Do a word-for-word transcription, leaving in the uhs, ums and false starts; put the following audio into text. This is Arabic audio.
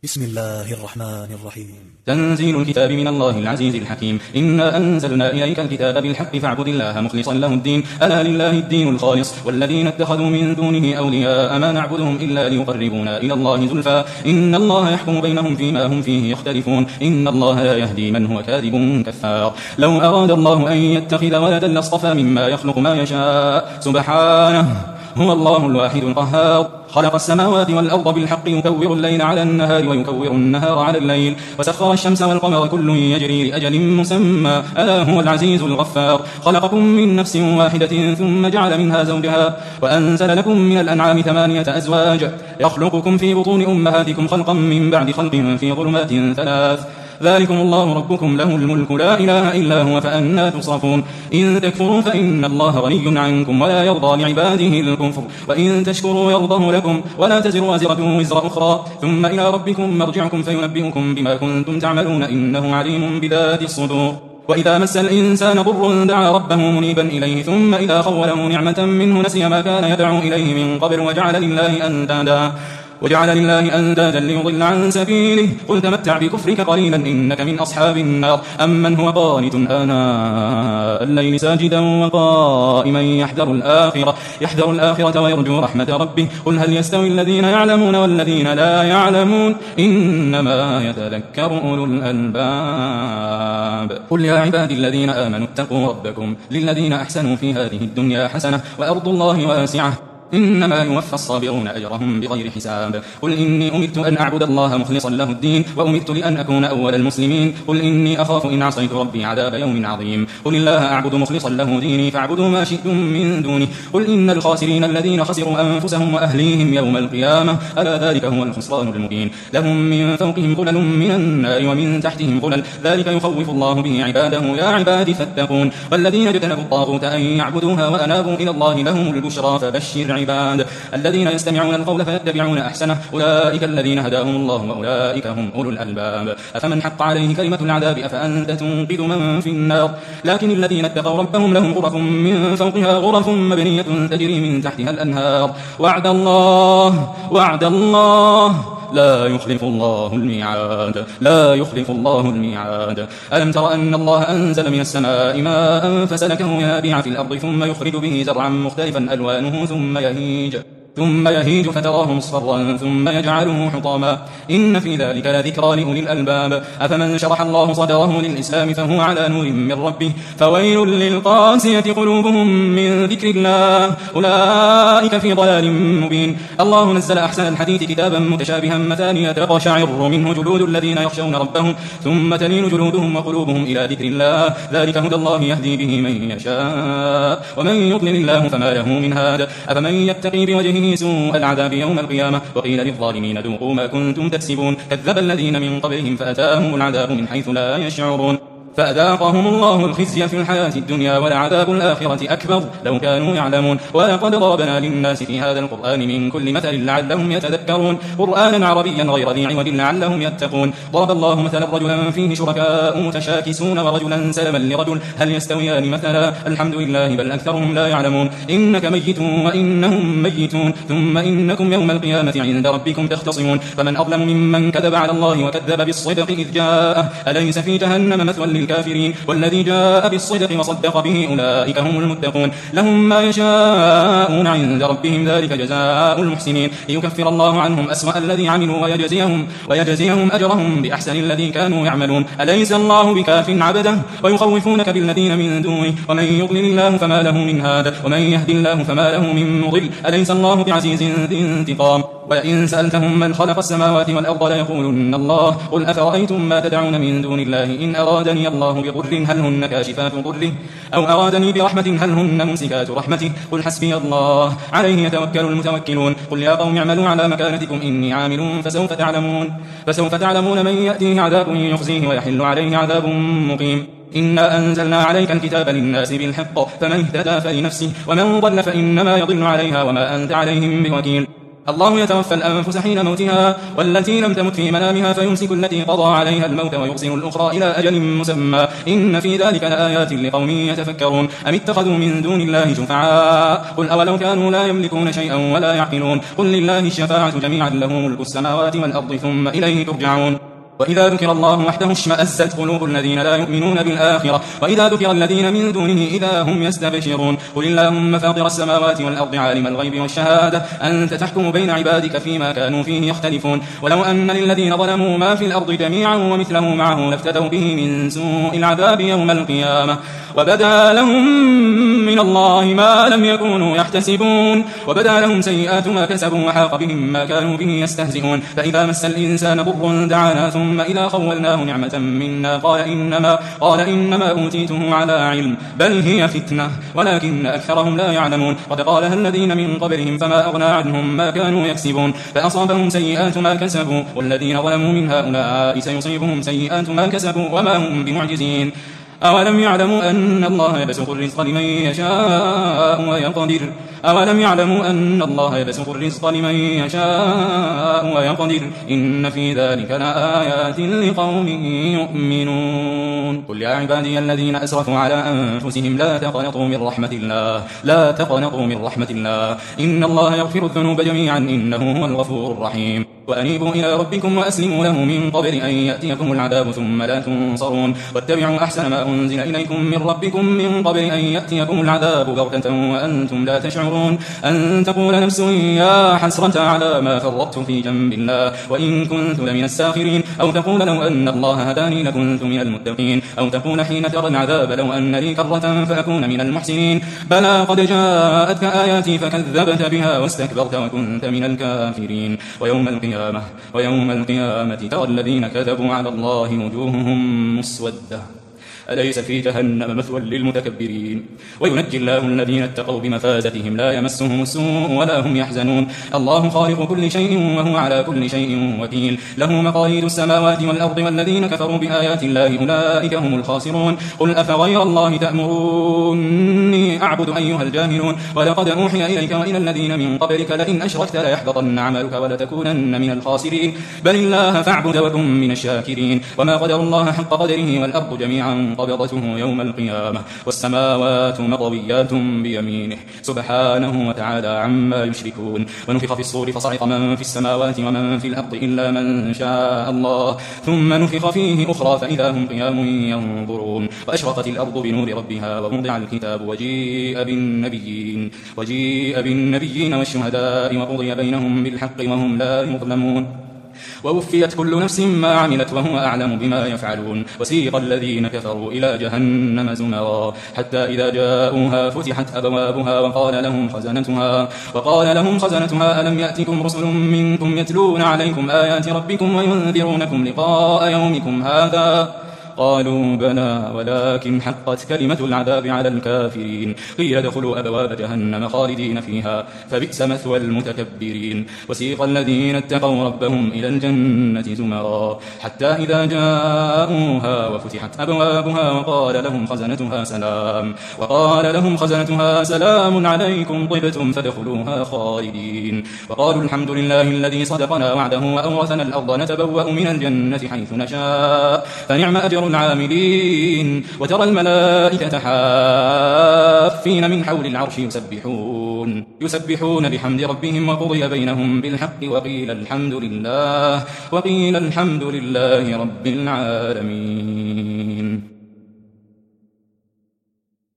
بسم الله الرحمن الرحيم. تنزيل الكتاب من الله العزيز الحكيم. إنا أنزلنا إليك الكتاب بالحق فاعبد الله مخلصا له الدين ألا لله الدين الخالص والذين اتخذوا من دونه أولياء ما نعبدهم إلا ليقربونا إلى الله زلفى إن الله يحكم بينهم فيما هم فيه يختلفون إن الله لا يهدي من هو كاذب كفار. لو أراد الله أن يتخذ ولدا لاصطفى مما يخلق ما يشاء سبحانه هو الله الواحد القهار. خلق السماوات والأرض بالحق يكور الليل على النهار ويكور النهار على الليل وسخر الشمس والقمر كل يجري لأجل مسمى ألا هو العزيز الغفار. خلقكم من نفس واحدة ثم جعل منها زوجها وأنزل لكم من الأنعام ثمانية أزواج يخلقكم في بطون أمهاتكم خلقا من بعد خلق في ظلمات ثلاث ذلكم الله ربكم له الملك لا إله إلا هو فأنى تصرفون. إن تكفروا فإن الله غني عنكم ولا يرضى لعباده الكفر وإن تشكروا يرضه لكم ولا تزر وازرة وزر أخرى ثم إلى ربكم مرجعكم فينبئكم بما كنتم تعملون إنه عليم بذات الصدور. وإذا مس الإنسان ضر دعا ربه منيبا إليه ثم إذا خوله نعمة منه نسي ما كان يدعو إليه من قبل وجعل لله أندادا وجعل لله أندادا ليضل عن سبيله قل تمتع بكفرك قليلا إنك من أصحاب النار. أمن هو قانت آناء الليل ساجدا وقائما يحذر الآخرة يحذر الآخرة ويرجو رحمة ربه قل هل يستوي الذين يعلمون والذين لا يعلمون إنما يتذكر أولو الألباب. قل يا عبادي الذين آمنوا اتقوا ربكم للذين أحسنوا في هذه الدنيا حسنة وأرض الله واسعة إنما يوفى الصابرون أجرهم بغير حساب. قل إني أمرت أن أعبد الله مخلصا له الدين وأمرت لأن أكون أول المسلمين. قل إني أخاف إن عصيت ربي عذاب يوم عظيم. قل الله أعبد مخلصا له ديني فاعبدوا ما شئتم من دونه. قل إن الخاسرين الذين خسروا أنفسهم وأهليهم يوم القيامة ألا ذلك هو الخسران المبين. لهم من فوقهم ظلل من النار ومن تحتهم ظلل ذلك يخوف الله به عباده يا عباد فاتقون. والذين اجتنبوا الطاغوت أن يعبدوها وأنابوا إلى الله لهم البشرى فبشر عباد الذين يستمعون القول فيتبعون أحسنه أولئك الذين هداهم الله وأولئك هم أولو الألباب. أفمن حق عليه كلمة العذاب أفأنت تنقذ من في النار. لكن الذين اتقوا ربهم لهم غرف من فوقها غرف مبنية تجري من تحتها الأنهار وعد الله وعد الله لا يخلف الله الميعاد لا يخلف الله الميعاد. ألم تر أن الله أنزل من السماء ماء فسلكه ينابيع في الأرض ثم يخرج به زرعا مختلفا ألوانه ثم يهيج ثم يهيج فتراه مصفرا ثم يجعله حطاما إن في ذلك لذكرى لأولي الألباب. أفمن شرح الله صدره للإسلام فهو على نور من ربه فويل للقاسية قلوبهم من ذكر الله أولئك في ضلال مبين. الله نزل أحسن الحديث كتابا متشابها مثانية تقشعر منه جلود الذين يخشون ربهم ثم تلين جلودهم وقلوبهم إلى ذكر الله ذلك هدى الله يهدي به من يشاء ومن يضلل الله فما له من هاد. أفمن يتقي بوجهه سوء العذاب يوم القيامة وقيل للظالمين ذوقوا ما كنتم تكسبون كذب الذين من قبلهم فأتاهم العذاب من حيث لا يشعرون فأذاقهم الله الخزي في الحياة الدنيا ولعذاب الآخرة أكبر لو كانوا يعلمون. ولقد ضربنا للناس في هذا القرآن من كل مثل لعلهم يتذكرون قرآنا عربيا غير ذي عوج لعلهم يتقون. ضرب الله مثلا رجلا فيه شركاء متشاكسون ورجلا سلما لرجل هل يستويان مثلا الحمد لله بل أكثرهم لا يعلمون. إنك ميت وإنهم ميتون ثم إنكم يوم القيامة عند ربكم تختصمون. فمن أظلم ممن كذب على الله وكذب بالصدق إذ جاءه أليس في جهنم مثوى الكافرين والذي جاء بالصدق وصدق به أولئك هم المتقون. لهم ما يشاءون عند ربهم ذلك جزاء المحسنين ليكفر الله عنهم أسوأ الذي عملوا ويجزيهم, ويجزيهم أجرهم بأحسن الذي كانوا يعملون. أليس الله بكاف عبده ويخوفونك بالذين من دونه ومن يضلل الله فما له من هاد ومن يهدي الله فما له من مضل أليس الله بعزيز ذي انتقام. ولئن سألتهم من خلق السماوات والأرض ليقولن الله قل أفرأيتم ما تدعون من دون الله إن أرادني الله بضر هل هن كاشفات ضره أو أرادني برحمة هل هن ممسكات رحمته قل حسبي الله عليه يتوكل المتوكلون. قل يا قوم اعملوا على مكانتكم إني عامل فسوف تعلمون فسوف تعلمون من يأتيه عذاب يخزيه ويحل عليه عذاب مقيم. إنا أنزلنا عليك الكتاب للناس بالحق فمن اهتدى فلنفسه ومن ضل فإنما يضل عليها وما أنت عليهم بوكيل. الله يتوفى الأنفس حين موتها والتي لم تمت في منامها فيمسك التي قضى عليها الموت ويرسل الأخرى إلى أجل مسمى إن في ذلك لآيات لقوم يتفكرون أم اتخذوا من دون الله شفعاء قل أولو كانوا لا يملكون شيئا ولا يعقلون قل لله الشفاعة جميعا له ملك السماوات والأرض ثم إليه ترجعون وإذا ذكر الله وحده اشمأزت قلوب الذين لا يؤمنون بالآخرة وإذا ذكر الذين من دونه إذا هم يستبشرون قل اللهم فاطر السماوات والأرض عالم الغيب والشهادة أنت تحكم بين عبادك فيما كانوا فيه يختلفون ولو أن للذين ظلموا ما في الأرض جميعا ومثله معه لافتدوا به من سوء العذاب يوم القيامة وبدا لهم من الله ما لم يكونوا يحتسبون وبدا لهم سيئات ما كسبوا وحاق بهم ما كانوا به يستهزئون فإذا مس الإنسان ضر دعانا ثم إذا خولناه نعمة منا قال إنما, قال إنما أوتيته على علم بل هي فتنة ولكن أكثرهم لا يعلمون قد قالها الذين من قبلهم فما أغنى عنهم ما كانوا يكسبون فأصابهم سيئات ما كسبوا والذين ظلموا من هؤلاء سيصيبهم سيئات ما كسبوا وما هم بمعجزين أولم يعلموا أن الله يبسط الرزق لمن يشاء ويقدر أولم يعلموا أن الله يبسط الرزق لمن يشاء ويقدر إن في ذلك لآيات لقوم يؤمنون قل يا عبادي الذين أسرفوا على أنفسهم لا تقنطوا من رحمة الله لا تقنطوا من رحمة الله إن الله يغفر الذنوب جميعا إنه هو الغفور الرحيم وأنيبوا إلى ربكم وأسلموا له من قبل أن يأتيكم العذاب ثم لا تنصرون واتبعوا أحسن ما أنزل إليكم من ربكم من قبل أن يأتيكم العذاب بغتة وأنتم لا تشعرون أن تقول نفس يا حسرة على ما فرطت في جنب الله وإن كنت لمن الساخرين أو تقول لو أن الله هداني لكنت من المتقين أو تقول حين ترى العذاب لو أن لي كرة فأكون من المحسنين بلى قد جاءتك آياتي فكذبت بها واستكبرت وكنت من الكافرين ويوم القيامة ويوم القيامة ترى الذين كذبوا على الله وجوههم مسودة أليس في جهنم مثوى للمتكبرين وينجي الله الذين اتقوا بمفازتهم لا يمسهم السوء ولا هم يحزنون الله خالق كل شيء وهو على كل شيء وكيل له مقاليد السماوات والأرض والذين كفروا بآيات الله أولئك هم الخاسرون قل أفغير الله تأمروني أعبد أيها الجاهلون ولقد أوحي إليك وإلى الذين من قبلك لئن أشركت ليحبطن عملك ولتكونن من الخاسرين بل الله فاعبد وكن من الشاكرين وما قدر الله حق قدره والأرض جميعا قبضته يوم القيامة والسماوات مطويات بيمينه سبحانه وتعالى عما يشركون ونفخ في الصور فصعق من في السماوات ومن في الأرض إلا من شاء الله ثم نفخ فيه أخرى فإذا هم قيام ينظرون وأشرقت الأرض بنور ربها ووضع الكتاب وجيء بالنبيين وجيء بالنبيين والشهداء وقضي بينهم بالحق وهم لا يظلمون ووفيت كل نفس ما عملت وهو أعلم بما يفعلون وسيق الذين كفروا إلى جهنم زمرا حتى إذا جاءوها فتحت أبوابها وقال لهم خزنتها وقال لهم خزنتها ألم يأتكم رسل منكم يتلون عليكم آيات ربكم وينذرونكم لقاء يومكم هذا قالوا بلى ولكن حقت كلمة العذاب على الكافرين قيل ادخلوا أبواب جهنم خالدين فيها فبئس مثوى المتكبرين وسيق الذين اتقوا ربهم إلى الجنة زمرا حتى إذا جاءوها وفتحت أبوابها وقال لهم خزنتها سلام وقال لهم خزنتها سلام عليكم طبتم فادخلوها خالدين وقالوا الحمد لله الذي صدقنا وعده وأورثنا الأرض نتبوأ من الجنة حيث نشاء فنعم أجر العاملين وترى الملائكة حافين من حول العرش يسبحون يسبحون بحمد ربهم وقضي بينهم بالحق وقيل الحمد لله وقيل الحمد لله رب العالمين.